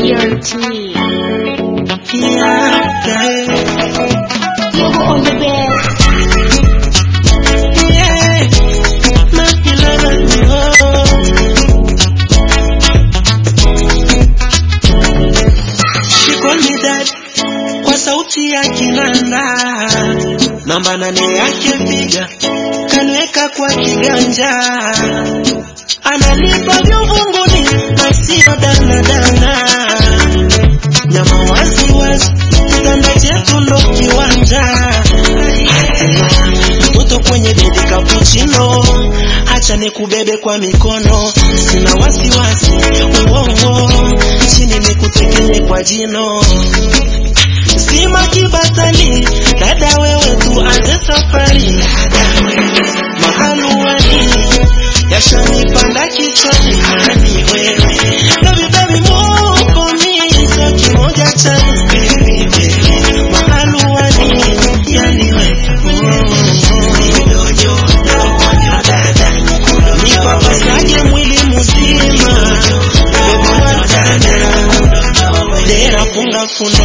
BRT. Logo on the bed. She call me dad kwa sauti ya kinanda, namba 8 yake piga kanweka kwa kiganja, analipa vyovunguni na sio danadana, nyama wazi wazi kitanda chetu ndo kiwanja, mtoto kwenye bedi cappuccino, acha nikubebe kwa mikono, sina wasiwasi uongo, chini nikutekenye kwa jino, sima kibatali, dada wewe tuanze safari, mahaluani yashanipanda kichwani, hani wewe baby move for me, so kimoja changu baby mahaluani, yani wewe nipapasaje mwili mzima, dera funga fundo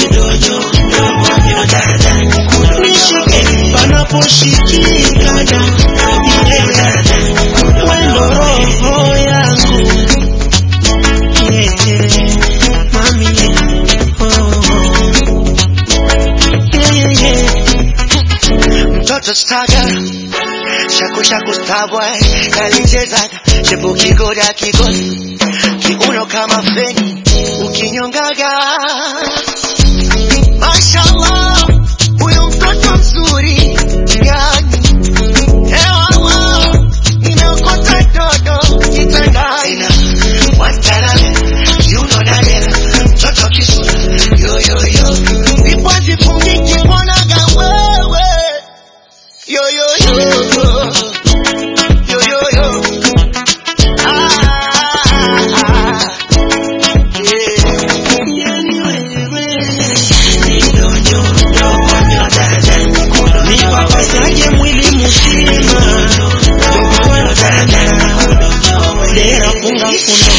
nishike panaposhikika, wendo roho yangu mami, mtoto staga shaku shaku starboy kalichezaga shepu kigoda kigoli kiuno kama feni ukinyongaga, mashallah huyo mtoto mzuri yani, ewa nimeokota dodo kitandani, watana kiuno nadera mtoto kisura yo yo yo, vipozi fungiki mwonaga wewe yo yo yo yo yo yo, nipapasaje mwili mzima, dera funga fundo